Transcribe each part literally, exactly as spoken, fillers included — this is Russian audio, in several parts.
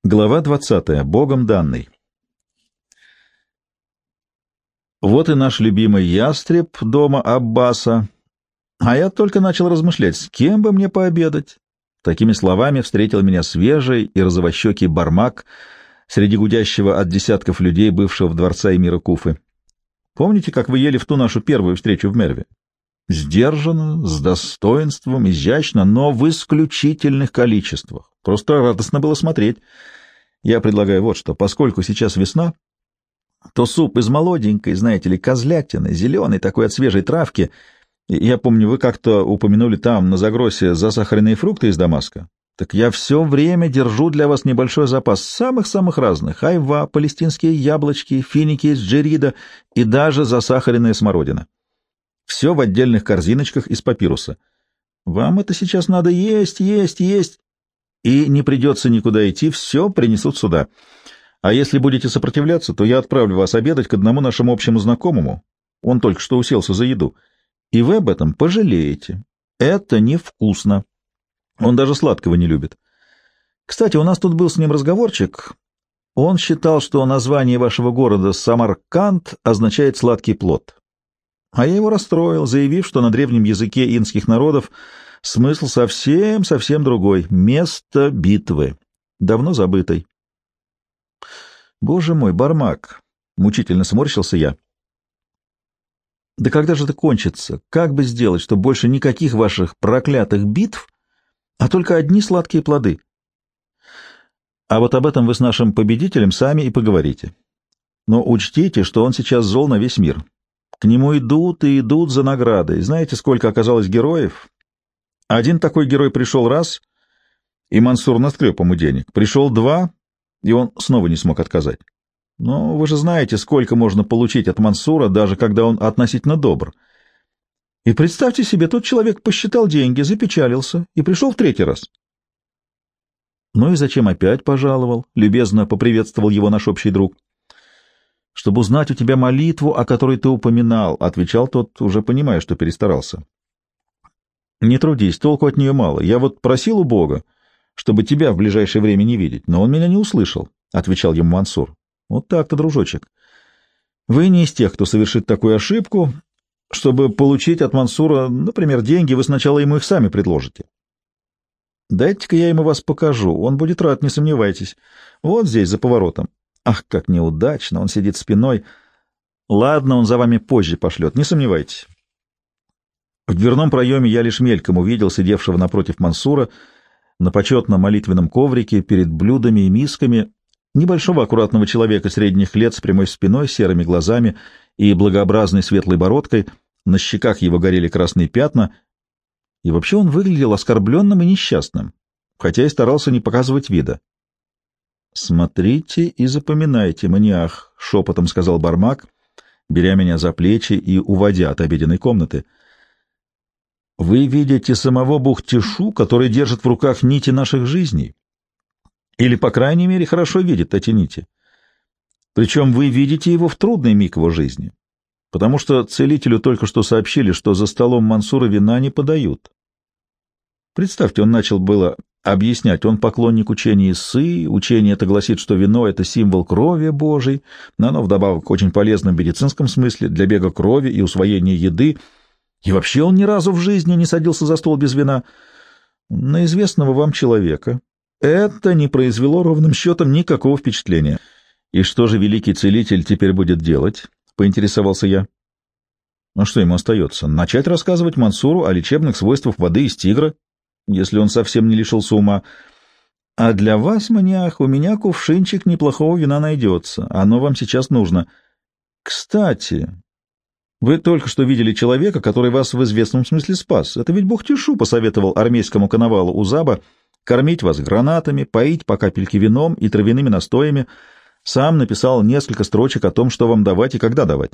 Глава двадцатая. Богом данный. Вот и наш любимый ястреб дома Аббаса. А я только начал размышлять, с кем бы мне пообедать. Такими словами встретил меня свежий и розовощекий Бармак среди гудящего от десятков людей, бывшего в дворце эмира Куфы. Помните, как вы ели в ту нашу первую встречу в Мерве? Сдержанно, с достоинством, изящно, но в исключительных количествах. Просто радостно было смотреть. Я предлагаю вот что. Поскольку сейчас весна, то суп из молоденькой, знаете ли, козлятины, зеленый такой от свежей травки. Я помню, вы как-то упомянули там, на загросе, засахаренные фрукты из Дамаска. Так я все время держу для вас небольшой запас самых-самых разных. Айва, палестинские яблочки, финики из джерида и даже засахаренная смородина. Все в отдельных корзиночках из папируса. Вам это сейчас надо есть, есть, есть, и не придется никуда идти, все принесут сюда. А если будете сопротивляться, то я отправлю вас обедать к одному нашему общему знакомому. Он только что уселся за еду. И вы об этом пожалеете. Это невкусно. Он даже сладкого не любит. Кстати, у нас тут был с ним разговорчик. Он считал, что название вашего города Самарканд означает «сладкий плод». А я его расстроил, заявив, что на древнем языке инских народов смысл совсем-совсем другой — место битвы, давно забытой. Боже мой, Бармак! Мучительно сморщился я. Да когда же это кончится? Как бы сделать, чтобы больше никаких ваших проклятых битв, а только одни сладкие плоды? А вот об этом вы с нашим победителем сами и поговорите. Но учтите, что он сейчас зол на весь мир. К нему идут и идут за наградой. Знаете, сколько оказалось героев? Один такой герой пришел раз, и Мансур наскреб ему денег. Пришел два, и он снова не смог отказать. Но вы же знаете, сколько можно получить от Мансура, даже когда он относительно добр. И представьте себе, тот человек посчитал деньги, запечалился и пришел в третий раз. Ну и зачем опять пожаловал? Любезно поприветствовал его наш общий друг. «Чтобы узнать у тебя молитву, о которой ты упоминал», — отвечал тот, уже понимая, что перестарался. «Не трудись, толку от нее мало. Я вот просил у Бога, чтобы тебя в ближайшее время не видеть, но он меня не услышал», — отвечал ему Мансур. «Вот так-то, дружочек. Вы не из тех, кто совершит такую ошибку. Чтобы получить от Мансура, например, деньги, вы сначала ему их сами предложите. Дайте-ка я ему вас покажу, он будет рад, не сомневайтесь. Вот здесь, за поворотом. Ах, как неудачно, он сидит спиной. Ладно, он за вами позже пошлет, не сомневайтесь». В дверном проеме я лишь мельком увидел сидевшего напротив Мансура на почетном молитвенном коврике перед блюдами и мисками небольшого аккуратного человека средних лет с прямой спиной, серыми глазами и благообразной светлой бородкой. На щеках его горели красные пятна, и вообще он выглядел оскорбленным и несчастным, хотя и старался не показывать вида. «Смотрите и запоминайте, маниах», — шепотом сказал Бармак, беря меня за плечи и уводя от обеденной комнаты. «Вы видите самого Бухтишу, который держит в руках нити наших жизней, или, по крайней мере, хорошо видит эти нити. Причем вы видите его в трудный миг его жизни, потому что целителю только что сообщили, что за столом Мансура вина не подают. Представьте, он начал было объяснять, он поклонник учения Иссы, учение это гласит, что вино — это символ крови Божией, но оно вдобавок очень полезно в медицинском смысле, для бега крови и усвоения еды, и вообще он ни разу в жизни не садился за стол без вина. На известного вам человека это не произвело ровным счетом никакого впечатления. И что же великий целитель теперь будет делать? — поинтересовался я. Ну что ему остается? Начать рассказывать Мансуру о лечебных свойствах воды из тигра, если он совсем не лишился ума. А для вас, маниах, у меня кувшинчик неплохого вина найдется. Оно вам сейчас нужно. Кстати, вы только что видели человека, который вас в известном смысле спас. Это ведь Бухтишу посоветовал армейскому коновалу Узаба кормить вас гранатами, поить по капельке вином и травяными настоями. Сам написал несколько строчек о том, что вам давать и когда давать.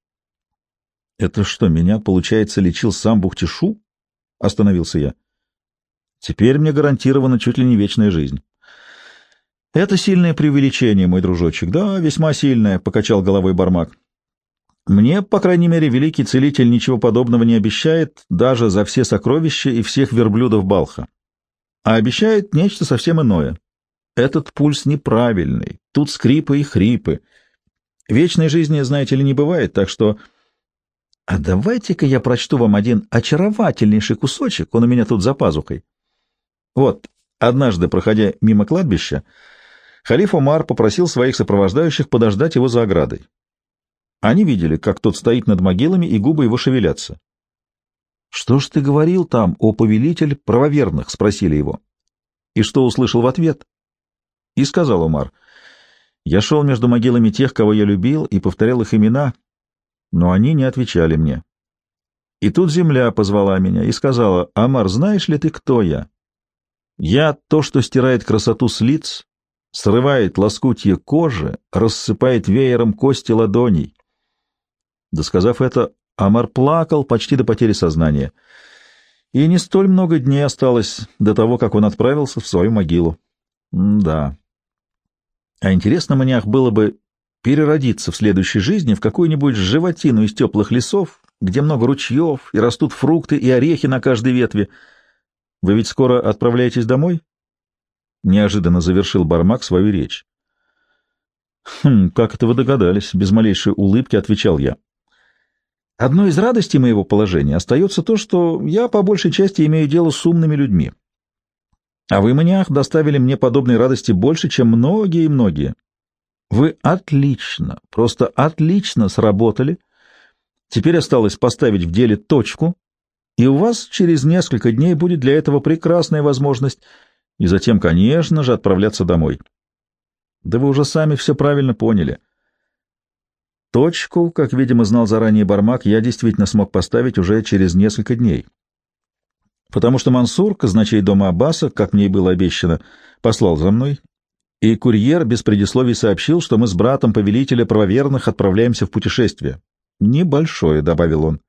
— Это что, меня, получается, лечил сам Бухтишу? — остановился я. — Теперь мне гарантирована чуть ли не вечная жизнь. — Это сильное преувеличение, мой дружочек. — Да, весьма сильное, — покачал головой Бармак. — Мне, по крайней мере, великий целитель ничего подобного не обещает даже за все сокровища и всех верблюдов Балха. А обещает нечто совсем иное. Этот пульс неправильный, тут скрипы и хрипы. Вечной жизни, знаете ли, не бывает, так что... А давайте-ка я прочту вам один очаровательнейший кусочек, он у меня тут за пазухой. Вот, однажды, проходя мимо кладбища, халиф Омар попросил своих сопровождающих подождать его за оградой. Они видели, как тот стоит над могилами, и губы его шевелятся. — Что ж ты говорил там, о повелитель правоверных? — спросили его. И что услышал в ответ? И сказал Омар: — Я шел между могилами тех, кого я любил, и повторял их имена, но они не отвечали мне. И тут земля позвала меня и сказала: — Омар, знаешь ли ты, кто я? Я то, что стирает красоту с лиц, срывает лоскутье кожи, рассыпает веером кости ладоней. Досказав это, Омар плакал почти до потери сознания, и не столь много дней осталось до того, как он отправился в свою могилу. М да. А интересно мне было бы переродиться в следующей жизни в какую-нибудь животину из теплых лесов, где много ручьев, и растут фрукты и орехи на каждой ветви. Вы ведь скоро отправляетесь домой? Неожиданно завершил Бармак свою речь. Хм, как это вы догадались? Без малейшей улыбки отвечал я. Одной из радостей моего положения остается то, что я по большей части имею дело с умными людьми. А вы, маниах, доставили мне подобной радости больше, чем многие и многие. Вы отлично, просто отлично сработали. Теперь осталось поставить в деле точку, и у вас через несколько дней будет для этого прекрасная возможность, и затем, конечно же, отправляться домой. Да вы уже сами все правильно поняли. Точку, как, видимо, знал заранее Бармак, я действительно смог поставить уже через несколько дней. Потому что Мансур, казначей дома Аббаса, как мне и было обещано, послал за мной, и курьер без предисловий сообщил, что мы с братом повелителя правоверных отправляемся в путешествие. Небольшое, — добавил он.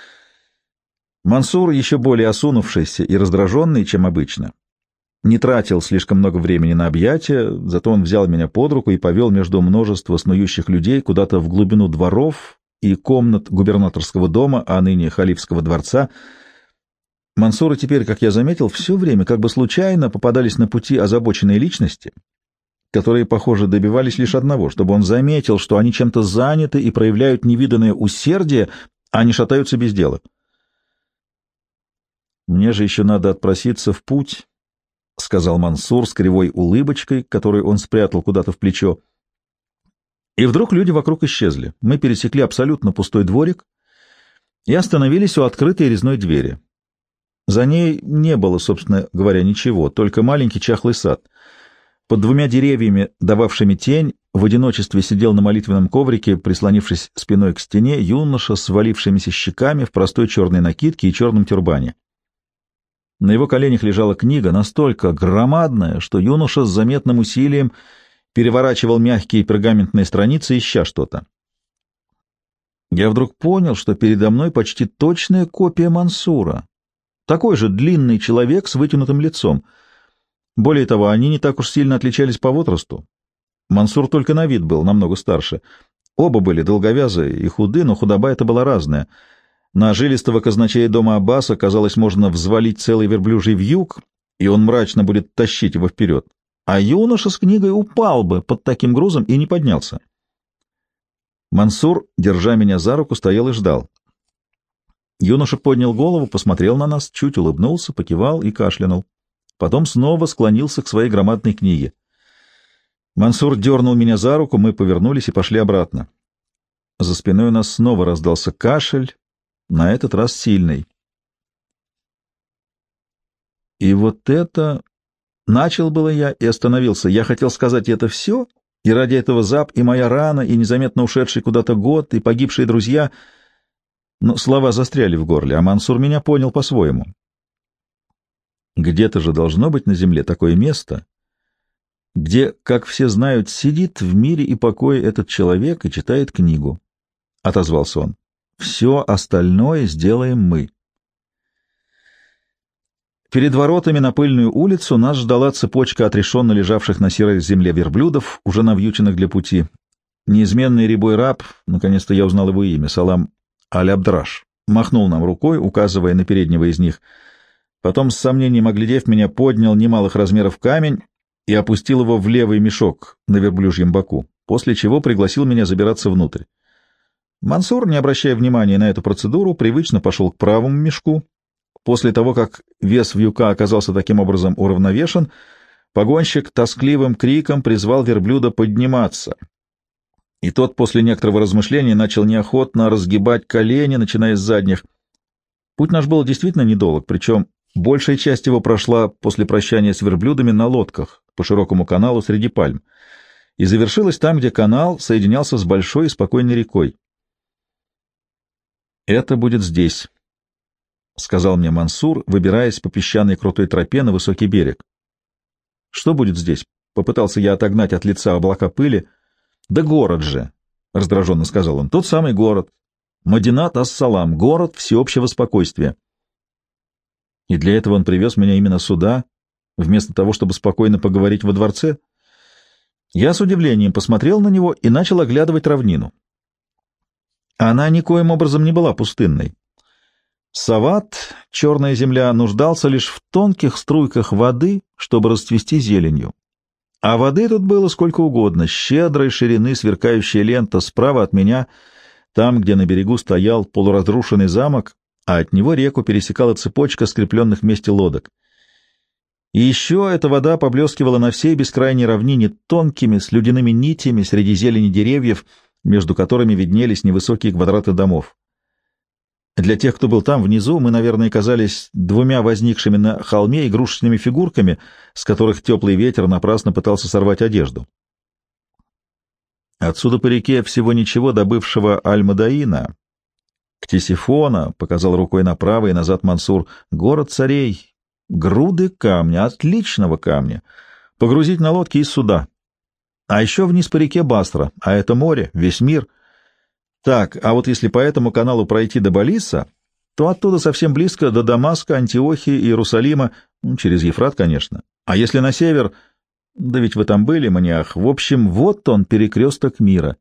Мансур, еще более осунувшийся и раздраженный, чем обычно, не тратил слишком много времени на объятия, зато он взял меня под руку и повел между множества снующих людей куда-то в глубину дворов и комнат губернаторского дома, а ныне халифского дворца. Мансуру теперь, как я заметил, все время как бы случайно попадались на пути озабоченные личности, которые, похоже, добивались лишь одного, чтобы он заметил, что они чем-то заняты и проявляют невиданное усердие, а не шатаются без дела. «Мне же еще надо отпроситься в путь», — сказал Мансур с кривой улыбочкой, которую он спрятал куда-то в плечо. И вдруг люди вокруг исчезли. Мы пересекли абсолютно пустой дворик и остановились у открытой резной двери. За ней не было, собственно говоря, ничего, только маленький чахлый сад. Под двумя деревьями, дававшими тень, в одиночестве сидел на молитвенном коврике, прислонившись спиной к стене, юноша с валившимися щеками в простой черной накидке и черном тюрбане. На его коленях лежала книга, настолько громадная, что юноша с заметным усилием переворачивал мягкие пергаментные страницы, ища что-то. Я вдруг понял, что передо мной почти точная копия Мансура. Такой же длинный человек с вытянутым лицом. Более того, они не так уж сильно отличались по возрасту. Мансур только на вид был намного старше. Оба были долговязые и худы, но худоба эта была разная. На жилистого казначея дома Аббаса, казалось, можно взвалить целый верблюжий вьюг, и он мрачно будет тащить его вперед. А юноша с книгой упал бы под таким грузом и не поднялся. Мансур, держа меня за руку, стоял и ждал. Юноша поднял голову, посмотрел на нас, чуть улыбнулся, покивал и кашлянул. Потом снова склонился к своей громадной книге. Мансур дернул меня за руку, мы повернулись и пошли обратно. За спиной у нас снова раздался кашель, на этот раз сильный. И вот это... Начал было я и остановился. Я хотел сказать это все, и ради этого Зап, и моя рана, и незаметно ушедший куда-то год, и погибшие друзья. Но слова застряли в горле, а Мансур меня понял по-своему. Где-то же должно быть на земле такое место, где, как все знают, сидит в мире и покое этот человек и читает книгу. — отозвался он. — Все остальное сделаем мы. Перед воротами на пыльную улицу нас ждала цепочка отрешенно лежавших на серой земле верблюдов, уже навьюченных для пути. Неизменный рябой раб, наконец-то я узнал его имя, Салам Аль-Абдраш, махнул нам рукой, указывая на переднего из них. Потом, с сомнением оглядев меня, поднял немалых размеров камень и опустил его в левый мешок на верблюжьем боку, после чего пригласил меня забираться внутрь. Мансур, не обращая внимания на эту процедуру, привычно пошел к правому мешку. После того, как вес вьюка оказался таким образом уравновешен, погонщик тоскливым криком призвал верблюда подниматься. И тот после некоторого размышления начал неохотно разгибать колени, начиная с задних. Путь наш был действительно недолг, причем большая часть его прошла после прощания с верблюдами на лодках по широкому каналу среди пальм и завершилась там, где канал соединялся с большой и спокойной рекой. «Это будет здесь», — сказал мне Мансур, выбираясь по песчаной крутой тропе на высокий берег. «Что будет здесь?» — попытался я отогнать от лица облака пыли. «Да город же!» — раздраженно сказал он. «Тот самый город. Мадинат ас-Салам, город всеобщего спокойствия». И для этого он привез меня именно сюда, вместо того, чтобы спокойно поговорить во дворце. Я с удивлением посмотрел на него и начал оглядывать равнину. Она никоим образом не была пустынной. Сават, черная земля, нуждался лишь в тонких струйках воды, чтобы расцвести зеленью. А воды тут было сколько угодно, щедрой ширины сверкающая лента справа от меня, там, где на берегу стоял полуразрушенный замок, а от него реку пересекала цепочка скрепленных вместе лодок. И еще эта вода поблескивала на всей бескрайней равнине тонкими слюдяными нитями среди зелени деревьев, между которыми виднелись невысокие квадраты домов. Для тех, кто был там внизу, мы, наверное, казались двумя возникшими на холме игрушечными фигурками, с которых теплый ветер напрасно пытался сорвать одежду. Отсюда по реке всего ничего до бывшего Аль-Мадаина, Ктисифона, показал рукой направо и назад Мансур, город царей, груды камня, отличного камня, погрузить на лодки из суда. А еще вниз по реке Басра, а это море, весь мир. Так, а вот если по этому каналу пройти до Балиса, то оттуда совсем близко до Дамаска, Антиохии, Иерусалима, ну, через Ефрат, конечно. А если на север, да ведь вы там были, маниах, в общем, вот он, перекресток мира.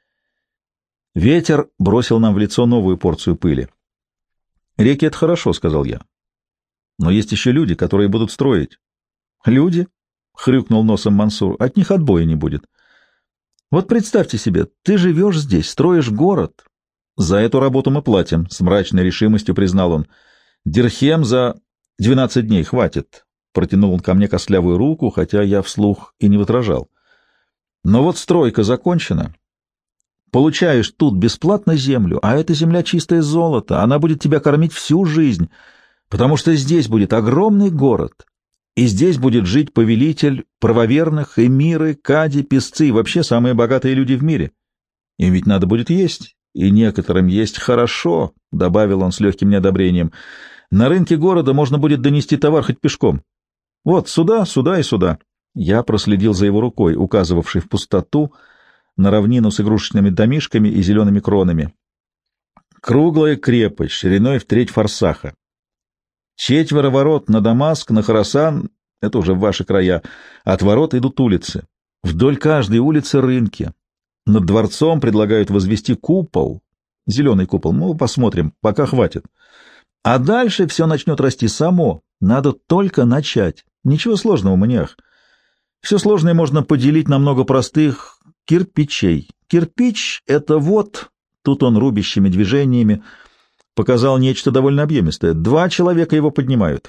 Ветер бросил нам в лицо новую порцию пыли. «Реки — это хорошо», — сказал я. «Но есть еще люди, которые будут строить». «Люди?» — хрюкнул носом Мансур. «От них отбоя не будет». Вот представьте себе, ты живешь здесь, строишь город. За эту работу мы платим, — с мрачной решимостью признал он. Дирхем за двенадцать дней хватит. Протянул он ко мне костлявую руку, хотя я вслух и не возражал. Но вот стройка закончена. Получаешь тут бесплатно землю, а эта земля чистое золото, она будет тебя кормить всю жизнь, потому что здесь будет огромный город. И здесь будет жить повелитель правоверных, эмиры, кади, песцы и вообще самые богатые люди в мире. Им ведь надо будет есть, и некоторым есть хорошо, — добавил он с легким неодобрением. На рынке города можно будет донести товар хоть пешком. Вот сюда, сюда и сюда. Я проследил за его рукой, указывавшей в пустоту, на равнину с игрушечными домишками и зелеными кронами. Круглая крепость, шириной в треть форсаха. Четверо ворот на Дамаск, на Хорасан, это уже в ваши края, от ворот идут улицы. Вдоль каждой улицы рынки. Над дворцом предлагают возвести купол, зеленый купол, ну, посмотрим, пока хватит. А дальше все начнет расти само, надо только начать. Ничего сложного, маниах. Все сложное можно поделить на много простых кирпичей. Кирпич — это вот, тут он рубящими движениями показал нечто довольно объемистое. Два человека его поднимают.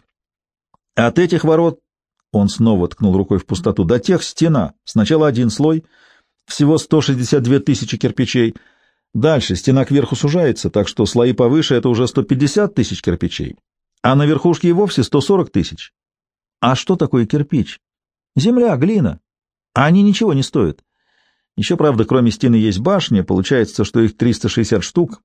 От этих ворот, он снова ткнул рукой в пустоту, до тех стена. Сначала один слой, всего сто шестьдесят две тысячи кирпичей. Дальше стена кверху сужается, так что слои повыше — это уже сто пятьдесят тысяч кирпичей. А на верхушке и вовсе сто сорок тысяч. А что такое кирпич? Земля, глина. А они ничего не стоят. Еще, правда, кроме стены есть башня, получается, что их триста шестьдесят штук.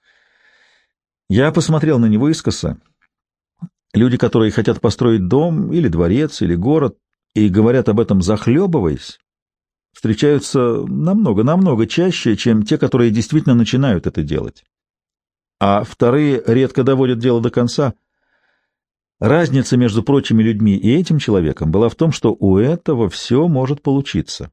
Я посмотрел на него искоса. Люди, которые хотят построить дом или дворец, или город, и говорят об этом захлебываясь, встречаются намного-намного чаще, чем те, которые действительно начинают это делать. А вторые редко доводят дело до конца. Разница между прочими людьми и этим человеком была в том, что у этого все может получиться.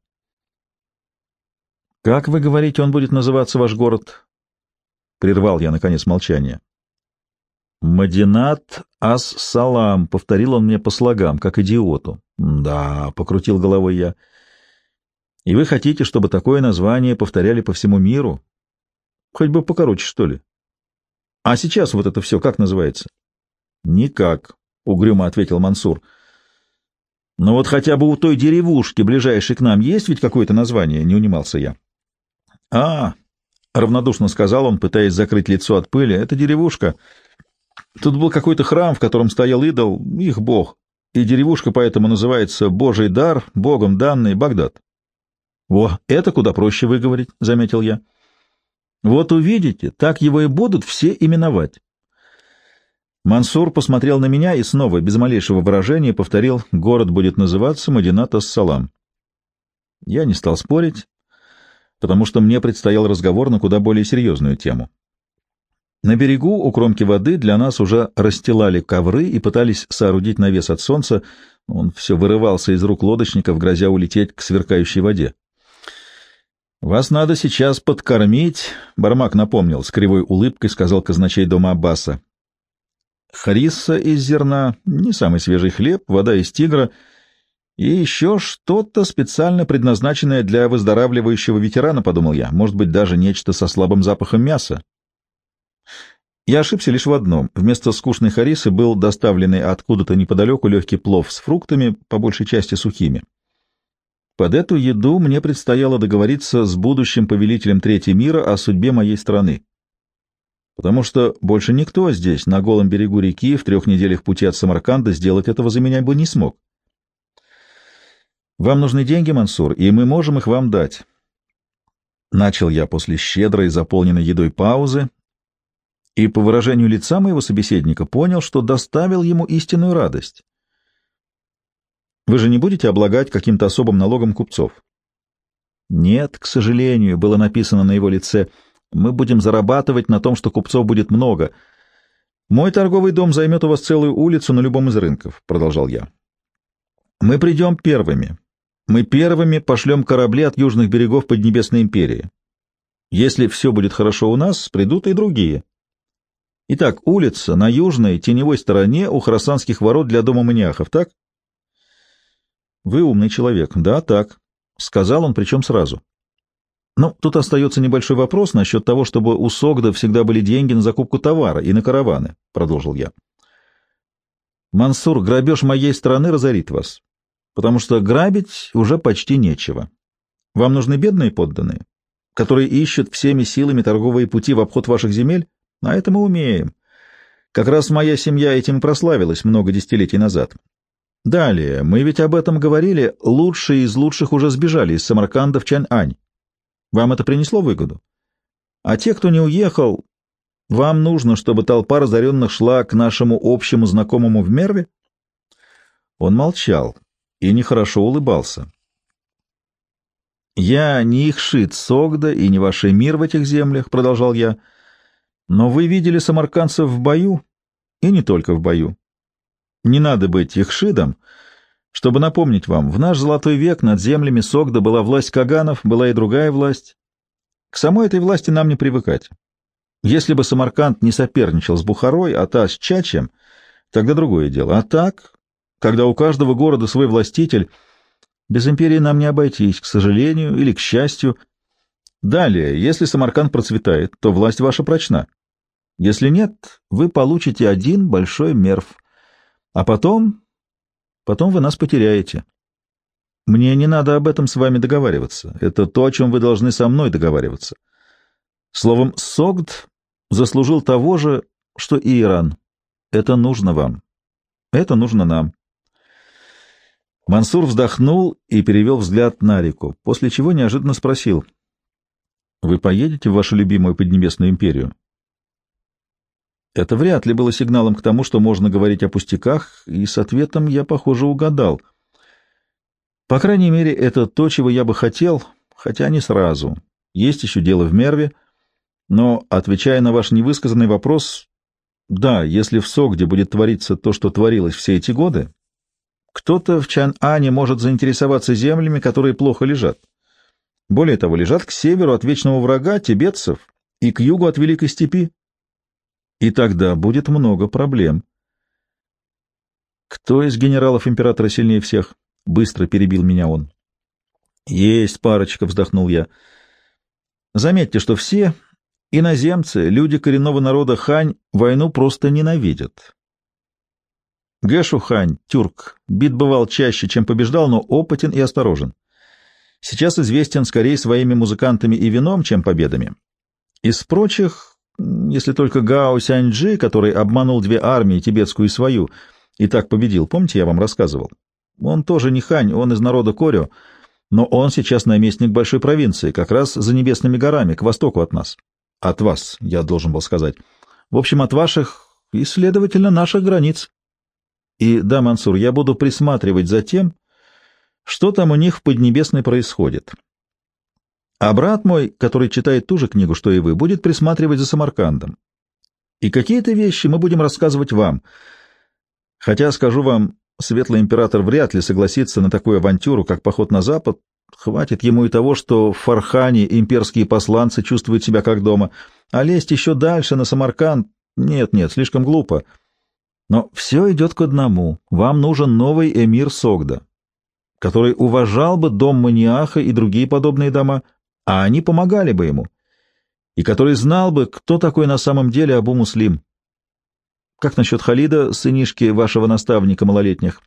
«Как вы говорите, он будет называться, ваш город?» — прервал я, наконец, молчание. Мадинат ас-Салам, — повторил он мне по слогам, как идиоту. Да, — покрутил головой я. И вы хотите, чтобы такое название повторяли по всему миру? Хоть бы покороче, что ли? А сейчас вот это все как называется? Никак, — угрюмо ответил Мансур. Но вот хотя бы у той деревушки, ближайшей к нам, есть ведь какое-то название, — не унимался я. А, — равнодушно сказал он, пытаясь закрыть лицо от пыли, — это деревушка. Тут был какой-то храм, в котором стоял идол, их бог, и деревушка поэтому называется Божий дар, богом данный Багдад. — Во, это куда проще выговорить, — заметил я. — Вот увидите, так его и будут все именовать. Мансур посмотрел на меня и снова, без малейшего выражения, повторил: «Город будет называться Мадинат ас-Салам». Я не стал спорить, потому что мне предстоял разговор на куда более серьезную тему. На берегу, у кромки воды, для нас уже расстилали ковры и пытались соорудить навес от солнца. Он все вырывался из рук лодочников, грозя улететь к сверкающей воде. «Вас надо сейчас подкормить», — Бармак напомнил, с кривой улыбкой сказал казначей дома Аббаса. «Хариса из зерна, не самый свежий хлеб, вода из тигра и еще что-то специально предназначенное для выздоравливающего ветерана», — подумал я, — «может быть, даже нечто со слабым запахом мяса». Я ошибся лишь в одном. Вместо скучной харисы был доставленный откуда-то неподалеку легкий плов с фруктами, по большей части сухими. Под эту еду мне предстояло договориться с будущим повелителем Третьего мира о судьбе моей страны. Потому что больше никто здесь, на голом берегу реки, в трех неделях пути от Самарканда, сделать этого за меня бы не смог. «Вам нужны деньги, Мансур, и мы можем их вам дать». Начал я после щедрой, заполненной едой паузы, и по выражению лица моего собеседника понял, что доставил ему истинную радость. «Вы же не будете облагать каким-то особым налогом купцов?» «Нет, к сожалению», — было написано на его лице, — «мы будем зарабатывать на том, что купцов будет много. Мой торговый дом займет у вас целую улицу на любом из рынков», — продолжал я. «Мы придем первыми. Мы первыми пошлем корабли от южных берегов Поднебесной империи. Если все будет хорошо у нас, придут и другие. Итак, улица на южной теневой стороне у Хорасанских ворот для дома маниахов, так?» «Вы умный человек». «Да, так», — сказал он, причем сразу. «Ну, тут остается небольшой вопрос насчет того, чтобы у Согда всегда были деньги на закупку товара и на караваны», — продолжил я. «Мансур, грабеж моей страны разорит вас, потому что грабить уже почти нечего. Вам нужны бедные подданные, которые ищут всеми силами торговые пути в обход ваших земель, а это мы умеем. Как раз моя семья этим и прославилась много десятилетий назад. Далее, мы ведь об этом говорили, лучшие из лучших уже сбежали из Самарканда в Чань-Ань. Вам это принесло выгоду? А те, кто не уехал, вам нужно, чтобы толпа разоренных шла к нашему общему знакомому в Мерве?» Он молчал и нехорошо улыбался. «Я не ихшит Согда и не ваш эмир в этих землях», — продолжал я, — «но вы видели самаркандцев в бою, и не только в бою. Не надо быть ихшидом, чтобы напомнить вам, в наш золотой век над землями Согда была власть каганов, была и другая власть. К самой этой власти нам не привыкать. Если бы Самарканд не соперничал с Бухарой, а та с Чачем, тогда другое дело. А так, когда у каждого города свой властитель, без империи нам не обойтись, к сожалению или к счастью. Далее, если Самарканд процветает, то власть ваша прочна. Если нет, вы получите один большой мерв. А потом... потом вы нас потеряете. Мне не надо об этом с вами договариваться. Это то, о чем вы должны со мной договариваться. Словом, Согд заслужил того же, что и Иран. Это нужно вам. Это нужно нам». Мансур вздохнул и перевел взгляд на реку, после чего неожиданно спросил: «Вы поедете в вашу любимую Поднебесную империю?» Это вряд ли было сигналом к тому, что можно говорить о пустяках, и с ответом я, похоже, угадал. По крайней мере, это то, чего я бы хотел, хотя не сразу. Есть еще дело в Мерве, но, отвечая на ваш невысказанный вопрос, да, если в Согде будет твориться то, что творилось все эти годы, кто-то в Чан-Ане может заинтересоваться землями, которые плохо лежат. Более того, лежат к северу от вечного врага, тибетцев, и к югу от Великой Степи. И тогда будет много проблем. Кто из генералов императора сильнее всех? Быстро перебил меня он. Есть парочка, вздохнул я. Заметьте, что все иноземцы, люди коренного народа Хань, войну просто ненавидят. Гэшу Хань, тюрк, бит бывал чаще, чем побеждал, но опытен и осторожен. Сейчас известен скорее своими музыкантами и вином, чем победами. Из прочих, если только Гао Сяньджи, который обманул две армии, тибетскую и свою, и так победил, помните, я вам рассказывал? Он тоже не Хань, он из народа Корё, но он сейчас наместник большой провинции, как раз за Небесными горами, к востоку от нас. От вас, я должен был сказать. В общем, от ваших и, следовательно, наших границ. И да, Мансур, я буду присматривать за тем, что там у них в Поднебесной происходит. А брат мой, который читает ту же книгу, что и вы, будет присматривать за Самаркандом. И какие-то вещи мы будем рассказывать вам. Хотя, скажу вам, Светлый Император вряд ли согласится на такую авантюру, как поход на Запад. Хватит ему и того, что в Фархане имперские посланцы чувствуют себя как дома, а лезть еще дальше на Самарканд — нет-нет, слишком глупо. Но все идет к одному. Вам нужен новый эмир Согда, который уважал бы дом Маниаха и другие подобные дома, а они помогали бы ему, и который знал бы, кто такой на самом деле Абу Муслим. Как насчет Халида, сынишки вашего наставника малолетних?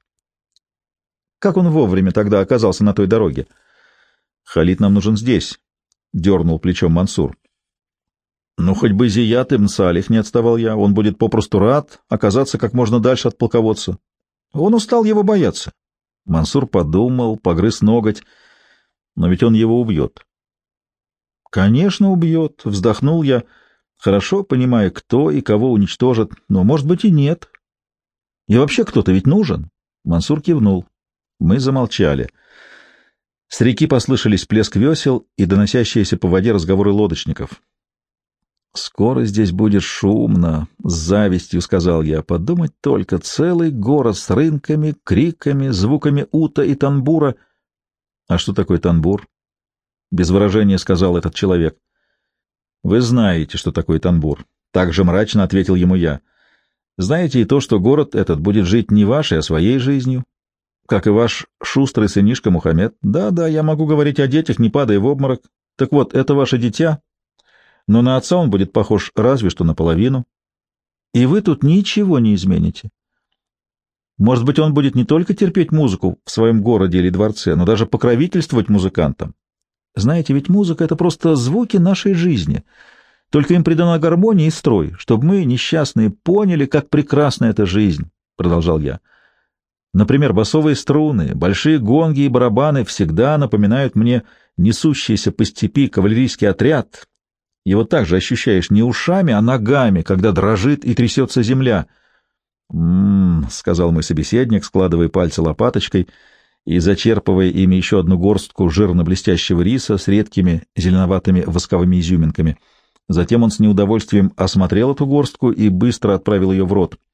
Как он вовремя тогда оказался на той дороге? Халид нам нужен здесь, — дернул плечом Мансур. Ну, хоть бы Зият ибн Салих, не отставал я, он будет попросту рад оказаться как можно дальше от полководца. Он устал его бояться. Мансур подумал, погрыз ноготь, но ведь он его убьет. Конечно, убьет, — вздохнул я, хорошо понимая, кто и кого уничтожит, но, может быть, и нет. И вообще кто-то ведь нужен. Мансур кивнул. Мы замолчали. С реки послышались плеск весел и доносящиеся по воде разговоры лодочников. «Скоро здесь будет шумно», — с завистью сказал я. «Подумать только, целый город с рынками, криками, звуками ута и танбура». «А что такое танбур?» — без выражения сказал этот человек. «Вы знаете, что такое танбур», — так же мрачно ответил ему я. «Знаете и то, что город этот будет жить не вашей, а своей жизнью, как и ваш шустрый сынишка Мухаммед. Да-да, я могу говорить о детях, не падая в обморок. Так вот, это ваше дитя, но на отца он будет похож разве что наполовину. И вы тут ничего не измените. Может быть, он будет не только терпеть музыку в своем городе или дворце, но даже покровительствовать музыкантам. Знаете, ведь музыка — это просто звуки нашей жизни, только им придана гармония и строй, чтобы мы, несчастные, поняли, как прекрасна эта жизнь», — продолжал я. Например, басовые струны, большие гонги и барабаны всегда напоминают мне несущийся по степи кавалерийский отряд. Его также ощущаешь не ушами, а ногами, когда дрожит и трясется земля. «М-м-м», — сказал мой собеседник, складывая пальцы лопаточкой и зачерпывая ими еще одну горстку жирно-блестящего риса с редкими зеленоватыми восковыми изюминками. Затем он с неудовольствием осмотрел эту горстку и быстро отправил ее в рот.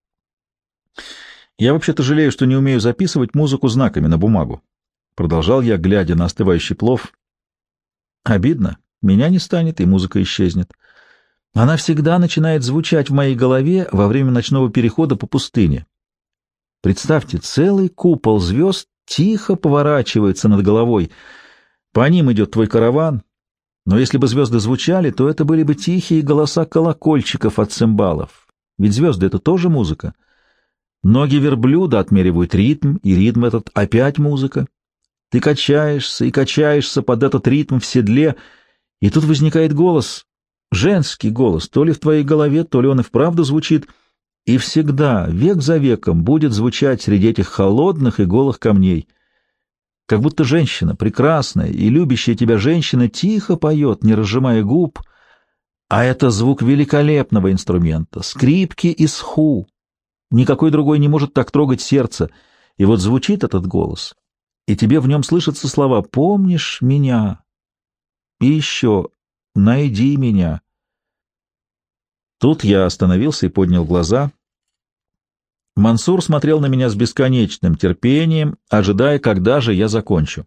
«Я вообще-то жалею, что не умею записывать музыку знаками на бумагу», — продолжал я, глядя на остывающий плов. «Обидно. Меня не станет, и музыка исчезнет. Она всегда начинает звучать в моей голове во время ночного перехода по пустыне. Представьте, целый купол звезд тихо поворачивается над головой. По ним идет твой караван, но если бы звезды звучали, то это были бы тихие голоса колокольчиков от цимбалов. Ведь звезды — это тоже музыка. Ноги верблюда отмеривают ритм, и ритм этот опять музыка. Ты качаешься и качаешься под этот ритм в седле, и тут возникает голос, женский голос, то ли в твоей голове, то ли он и вправду звучит, и всегда, век за веком, будет звучать среди этих холодных и голых камней. Как будто женщина, прекрасная и любящая тебя женщина, тихо поет, не разжимая губ, а это звук великолепного инструмента, скрипки и сху. Никакой другой не может так трогать сердце. И вот звучит этот голос, и тебе в нем слышатся слова «Помнишь меня?» и еще «Найди меня». Тут я остановился и поднял глаза. Мансур смотрел на меня с бесконечным терпением, ожидая, когда же я закончу.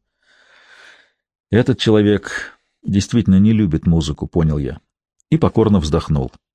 Этот человек действительно не любит музыку, понял я, и покорно вздохнул.